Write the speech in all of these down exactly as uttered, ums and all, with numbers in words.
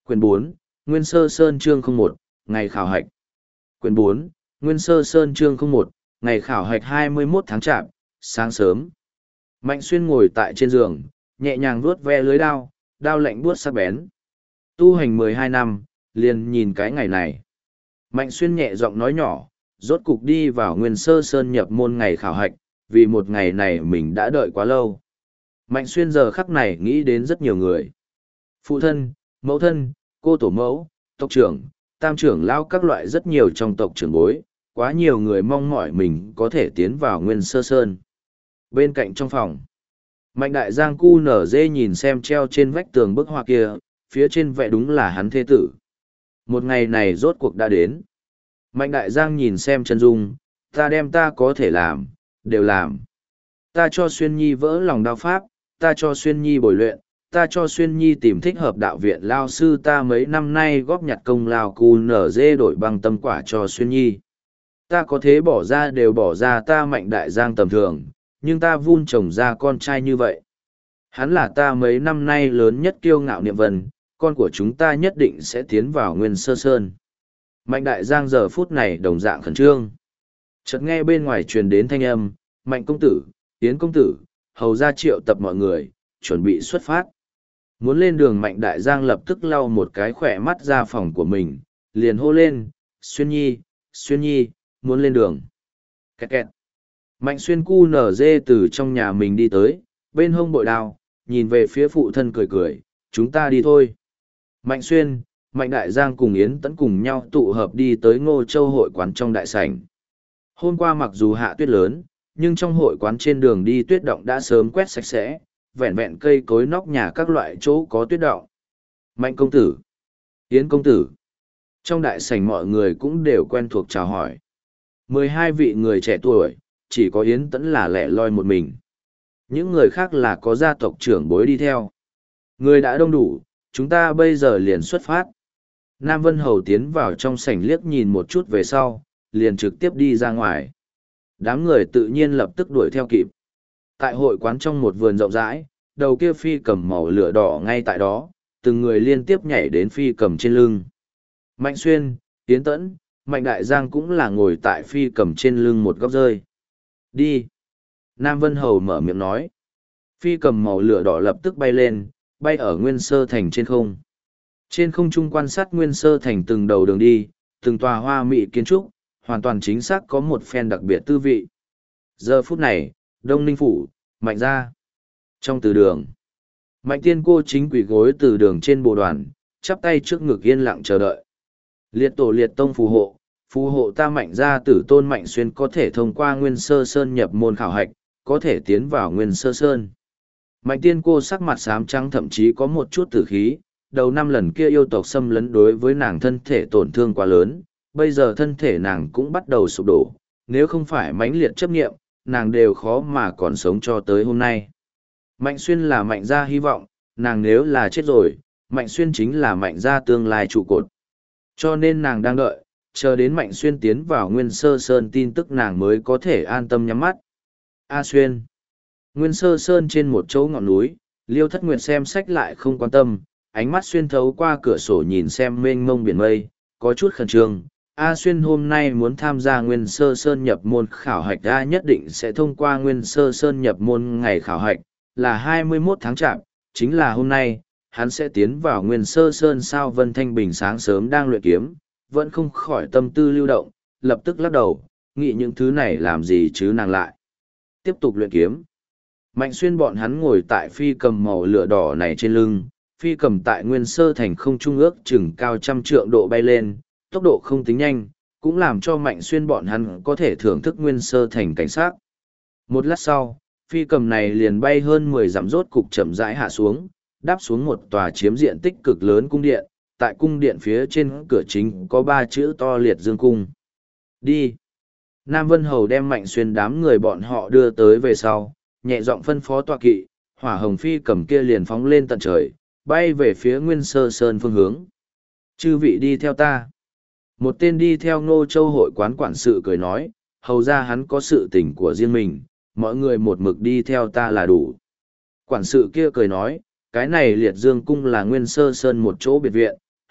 Quyển bốn, Nguyên Sơ Sơn chương không một, ngày khảo hạch. Quyển bốn, Nguyên Sơ Sơn chương không một, ngày khảo hạch hai mươi mốt tháng chạp, sáng sớm. Mạnh Xuyên ngồi tại trên giường, nhẹ nhàng vuốt ve lưới đao, đao lạnh buốt sắc bén. Tu hành mười hai năm, liền nhìn cái ngày này. Mạnh Xuyên nhẹ giọng nói nhỏ, rốt cục đi vào Nguyên Sơ Sơn nhập môn ngày khảo hạch, vì một ngày này mình đã đợi quá lâu. Mạnh Xuyên giờ khắc này nghĩ đến rất nhiều người. Phụ thân, mẫu thân, cô tổ mẫu, tộc trưởng, tam trưởng lao các loại rất nhiều trong tộc trưởng bối, quá nhiều người mong mỏi mình có thể tiến vào Nguyên Sơ Sơn. Bên cạnh trong phòng, Mạnh Đại Giang cu nở dê nhìn xem treo trên vách tường bức họa kia, phía trên vẽ đúng là hắn thê tử. Một ngày này rốt cuộc đã đến. Mạnh Đại Giang nhìn xem chân dung, ta đem ta có thể làm, đều làm. Ta cho Xuyên Nhi vỡ lòng đao pháp, ta cho Xuyên Nhi bồi luyện, ta cho Xuyên Nhi tìm thích hợp đạo viện lao sư, ta mấy năm nay góp nhặt công lao cu nở dê đổi bằng tâm quả cho Xuyên Nhi. Ta có thế bỏ ra đều bỏ ra, ta Mạnh Đại Giang tầm thường, nhưng ta vun trồng ra con trai như vậy. Hắn là ta mấy năm nay lớn nhất kiêu ngạo niệm vần, con của chúng ta nhất định sẽ tiến vào Nguyên Sơ Sơn. Mạnh Đại Giang giờ phút này đồng dạng khẩn trương. Chợt nghe bên ngoài truyền đến thanh âm, Mạnh công tử, Yến công tử, hầu ra triệu tập mọi người, chuẩn bị xuất phát. Muốn lên đường, Mạnh Đại Giang lập tức lau một cái khỏe mắt ra phòng của mình, liền hô lên, Xuyên Nhi, Xuyên Nhi, muốn lên đường. Kẹt kẹt. Mạnh Xuyên cu nở dê từ trong nhà mình đi tới, bên hông bội đao, nhìn về phía phụ thân cười cười, chúng ta đi thôi. Mạnh Xuyên, Mạnh Đại Giang cùng Yến Tẫn cùng nhau tụ hợp đi tới Ngô Châu hội quán trong đại sảnh. Hôm qua mặc dù hạ tuyết lớn, nhưng trong hội quán trên đường đi tuyết động đã sớm quét sạch sẽ, vẹn vẹn cây cối nóc nhà các loại chỗ có tuyết động. Mạnh công tử, Yến công tử. Trong đại sảnh mọi người cũng đều quen thuộc chào hỏi. Mười hai vị người trẻ tuổi, chỉ có Yến Tẫn là lẻ loi một mình. Những người khác là có gia tộc trưởng bối đi theo. Người đã đông đủ, chúng ta bây giờ liền xuất phát. Nam Vân Hầu tiến vào trong sảnh liếc nhìn một chút về sau, liền trực tiếp đi ra ngoài. Đám người tự nhiên lập tức đuổi theo kịp. Tại hội quán trong một vườn rộng rãi, đầu kia phi cầm màu lửa đỏ ngay tại đó, từng người liên tiếp nhảy đến phi cầm trên lưng. Mạnh Xuyên, Yến Tẫn, Mạnh Đại Giang cũng là ngồi tại phi cầm trên lưng một góc rơi. Đi. Nam Vân Hầu mở miệng nói. Phi cầm màu lửa đỏ lập tức bay lên, bay ở Nguyên Sơ Thành trên không. Trên không trung quan sát Nguyên Sơ Thành từng đầu đường đi, từng tòa hoa mỹ kiến trúc, hoàn toàn chính xác có một phen đặc biệt tư vị. Giờ phút này, Đông Ninh Phủ, Mạnh gia. Trong từ đường, Mạnh tiên cô chính quỷ gối từ đường trên bồ đoàn, chắp tay trước ngực yên lặng chờ đợi. Liệt tổ liệt tông phù hộ, phù hộ ta Mạnh gia tử tôn Mạnh Xuyên có thể thông qua Nguyên Sơ Sơn nhập môn khảo hạch, có thể tiến vào Nguyên Sơ Sơn. Mạnh tiên cô sắc mặt xám trắng, thậm chí có một chút tử khí, đầu năm lần kia yêu tộc xâm lấn đối với nàng thân thể tổn thương quá lớn, bây giờ thân thể nàng cũng bắt đầu sụp đổ, nếu không phải mãnh liệt chấp nghiệm, nàng đều khó mà còn sống cho tới hôm nay. Mạnh Xuyên là Mạnh gia hy vọng, nàng nếu là chết rồi, Mạnh Xuyên chính là Mạnh gia tương lai trụ cột. Cho nên nàng đang đợi, chờ đến Mạnh Xuyên tiến vào Nguyên Sơ Sơn tin tức nàng mới có thể an tâm nhắm mắt. A Xuyên. Nguyên Sơ Sơn trên một chỗ ngọn núi, Liêu Thất Nguyệt xem sách lại không quan tâm, ánh mắt xuyên thấu qua cửa sổ nhìn xem mênh mông biển mây, có chút khẩn trương. A Xuyên hôm nay muốn tham gia Nguyên Sơ Sơn nhập môn khảo hạch, A nhất định sẽ thông qua Nguyên Sơ Sơn nhập môn ngày khảo hạch, là hai mươi mốt tháng chạp, chính là hôm nay, hắn sẽ tiến vào Nguyên Sơ Sơn. Sao Vân Thanh Bình sáng sớm đang luyện kiếm, vẫn không khỏi tâm tư lưu động, lập tức lắc đầu, nghĩ những thứ này làm gì chứ nàng lại. Tiếp tục luyện kiếm. Mạnh Xuyên bọn hắn ngồi tại phi cầm màu lửa đỏ này trên lưng, phi cầm tại Nguyên Sơ Thành không trung ước chừng cao trăm trượng độ bay lên, tốc độ không tính nhanh, cũng làm cho Mạnh Xuyên bọn hắn có thể thưởng thức Nguyên Sơ Thành cảnh sát. Một lát sau, phi cầm này liền bay hơn mười dặm rốt cục chậm rãi hạ xuống, đáp xuống một tòa chiếm diện tích cực lớn cung điện, tại cung điện phía trên cửa chính có ba chữ to Liệt Dương Cung. Đi. Nam Vân Hầu đem Mạnh Xuyên đám người bọn họ đưa tới về sau, nhẹ giọng phân phó tọa kỵ, hỏa hồng phi cầm kia liền phóng lên tận trời, bay về phía Nguyên Sơ Sơn phương hướng. Chư vị đi theo ta. Một tên đi theo Ngô Châu hội quán quản sự cười nói, hầu ra hắn có sự tình của riêng mình, mọi người một mực đi theo ta là đủ. Quản sự kia cười nói, cái này Liệt Dương Cung là Nguyên Sơ Sơn một chỗ biệt viện,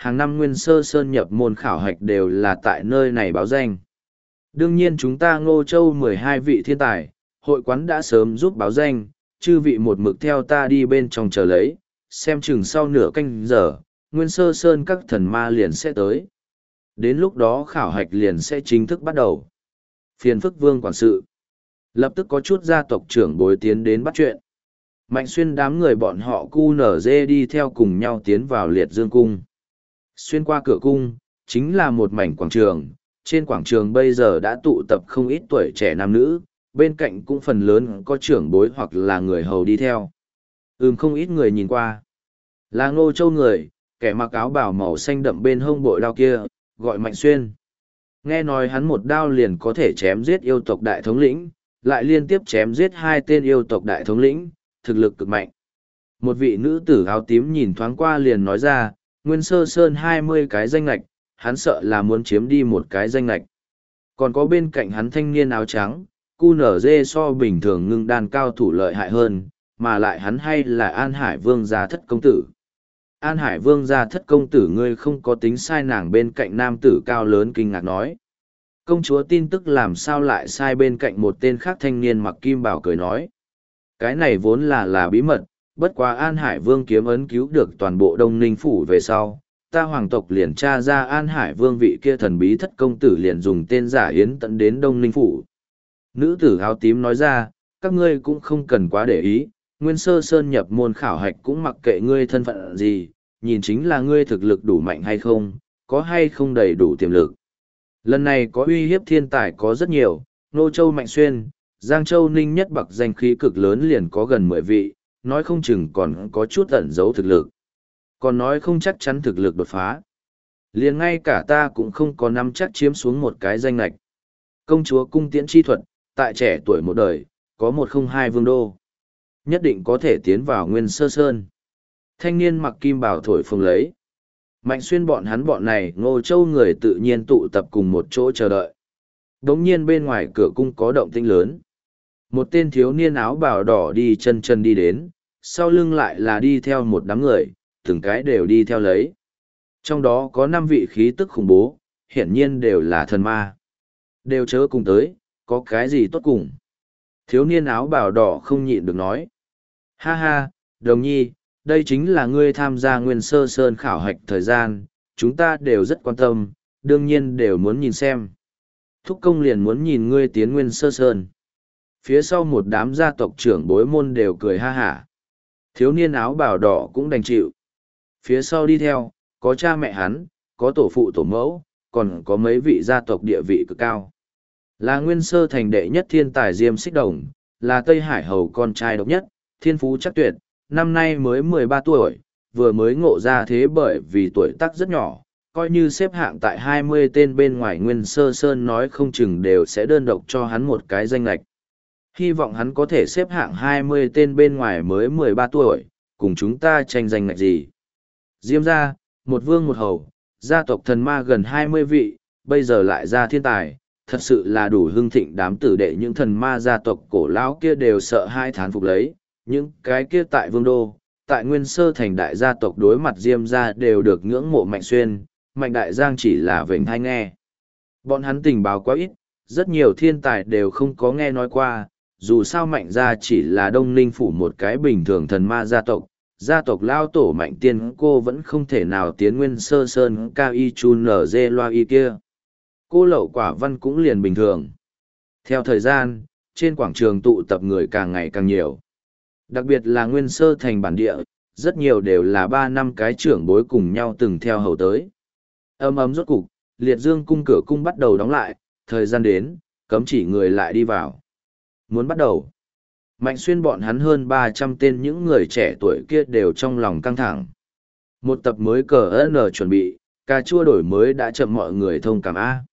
hàng năm Nguyên Sơ Sơn nhập môn khảo hạch đều là tại nơi này báo danh. Đương nhiên chúng ta Ngô Châu mười hai vị thiên tài, hội quán đã sớm giúp báo danh, chư vị một mực theo ta đi bên trong chờ lấy, xem chừng sau nửa canh giờ, Nguyên Sơ Sơn các thần ma liền sẽ tới. Đến lúc đó khảo hạch liền sẽ chính thức bắt đầu. Phiền phức vương quản sự. Lập tức có chút gia tộc trưởng bối tiến đến bắt chuyện. Mạnh Xuyên đám người bọn họ cu nở dê đi theo cùng nhau tiến vào liệt dương cung. Xuyên qua cửa cung, chính là một mảnh quảng trường. Trên quảng trường bây giờ đã tụ tập không ít tuổi trẻ nam nữ, bên cạnh cũng phần lớn có trưởng bối hoặc là người hầu đi theo. Ừm không ít người nhìn qua. Là Ngô Châu người, kẻ mặc áo bào màu xanh đậm bên hông bội đao kia, gọi Mạnh Xuyên. Nghe nói hắn một đao liền có thể chém giết yêu tộc đại thống lĩnh, lại liên tiếp chém giết hai tên yêu tộc đại thống lĩnh, thực lực cực mạnh. Một vị nữ tử áo tím nhìn thoáng qua liền nói ra, Nguyên Sơ Sơn hai mươi cái danh lạch, hắn sợ là muốn chiếm đi một cái danh lạch. Còn có bên cạnh hắn thanh niên áo trắng, cu nở dê so bình thường ngưng đan cao thủ lợi hại hơn, mà lại hắn hay là An Hải Vương gia thất công tử. An Hải Vương gia thất công tử ngươi không có tính sai, nàng bên cạnh nam tử cao lớn kinh ngạc nói. Công chúa tin tức làm sao lại sai bên cạnh một tên khác thanh niên mặc kim bào cười nói. Cái này vốn là là bí mật, bất quá An Hải Vương kiếm ấn cứu được toàn bộ Đông Ninh Phủ về sau. Ta hoàng tộc liền tra ra An Hải Vương vị kia thần bí thất công tử liền dùng tên giả yến tận đến Đông Ninh Phủ. Nữ tử áo tím nói ra, các ngươi cũng không cần quá để ý, Nguyên Sơ Sơn nhập môn khảo hạch cũng mặc kệ ngươi thân phận gì, nhìn chính là ngươi thực lực đủ mạnh hay không, có hay không đầy đủ tiềm lực. Lần này có uy hiếp thiên tài có rất nhiều, Nô Châu Mạnh Xuyên, Giang Châu Ninh Nhất Bạc danh khí cực lớn liền có gần mười vị, nói không chừng còn có chút ẩn giấu thực lực. Còn nói không chắc chắn thực lực đột phá. Liền ngay cả ta cũng không có nắm chắc chiếm xuống một cái danh lạch. Công chúa cung tiễn chi thuật, tại trẻ tuổi một đời, có một không hai vương đô. Nhất định có thể tiến vào Nguyên Sơ Sơn. Thanh niên mặc kim bào thổi phồng lấy. Mạnh Xuyên bọn hắn bọn này Ngô Châu người tự nhiên tụ tập cùng một chỗ chờ đợi. Đống nhiên bên ngoài cửa cung có động tĩnh lớn. Một tên thiếu niên áo bào đỏ đi chân chân đi đến, sau lưng lại là đi theo một đám người, từng cái đều đi theo lấy. Trong đó có năm vị khí tức khủng bố, hiển nhiên đều là thần ma. Đều chớ cùng tới, có cái gì tốt cùng. Thiếu niên áo bào đỏ không nhịn được nói. Ha ha, đồng nhi, đây chính là ngươi tham gia Nguyên Sơ Sơn khảo hạch thời gian, chúng ta đều rất quan tâm, đương nhiên đều muốn nhìn xem. Thúc công liền muốn nhìn ngươi tiến Nguyên Sơ Sơn. Phía sau một đám gia tộc trưởng bối môn đều cười ha hả. Thiếu niên áo bào đỏ cũng đành chịu. Phía sau đi theo, có cha mẹ hắn, có tổ phụ tổ mẫu, còn có mấy vị gia tộc địa vị cực cao. Là Nguyên Sơ thành đệ nhất thiên tài Diêm Xích Đồng, là Tây Hải hầu con trai độc nhất, thiên phú chắc tuyệt, năm nay mới mười ba tuổi, vừa mới ngộ ra thế bởi vì tuổi tác rất nhỏ, coi như xếp hạng tại hai mươi tên bên ngoài Nguyên Sơ Sơn nói không chừng đều sẽ đơn độc cho hắn một cái danh lệch. Hy vọng hắn có thể xếp hạng hai mươi tên bên ngoài mới mười ba tuổi, cùng chúng ta tranh danh lệch gì. Diêm gia, một vương một hầu, gia tộc thần ma gần hai mươi vị, bây giờ lại ra thiên tài, thật sự là đủ hưng thịnh đám tử đệ những thần ma gia tộc cổ lão kia đều sợ hai thán phục lấy, những cái kia tại vương đô, tại Nguyên Sơ thành đại gia tộc đối mặt Diêm gia đều được ngưỡng mộ Mạnh Xuyên, Mạnh Đại Giang chỉ là vểnh tai nghe. Bọn hắn tình báo quá ít, rất nhiều thiên tài đều không có nghe nói qua, dù sao Mạnh gia chỉ là Đông Ninh phủ một cái bình thường thần ma gia tộc, gia tộc lao tổ Mạnh tiên cô vẫn không thể nào tiến Nguyên Sơ Sơn cao y chun nở dê loa y kia. Cô lậu quả văn cũng liền bình thường. Theo thời gian, trên quảng trường tụ tập người càng ngày càng nhiều. Đặc biệt là Nguyên Sơ thành bản địa, rất nhiều đều là ba năm cái trưởng bối cùng nhau từng theo hầu tới. Âm ấm rốt cục, liệt dương cung cửa cung bắt đầu đóng lại, thời gian đến, cấm chỉ người lại đi vào. Muốn bắt đầu. Mạnh Xuyên bọn hắn hơn ba trăm tên những người trẻ tuổi kia đều trong lòng căng thẳng. Một tập mới cờ ơn chuẩn bị, cà chua đổi mới đã chậm mọi người thông cảm A.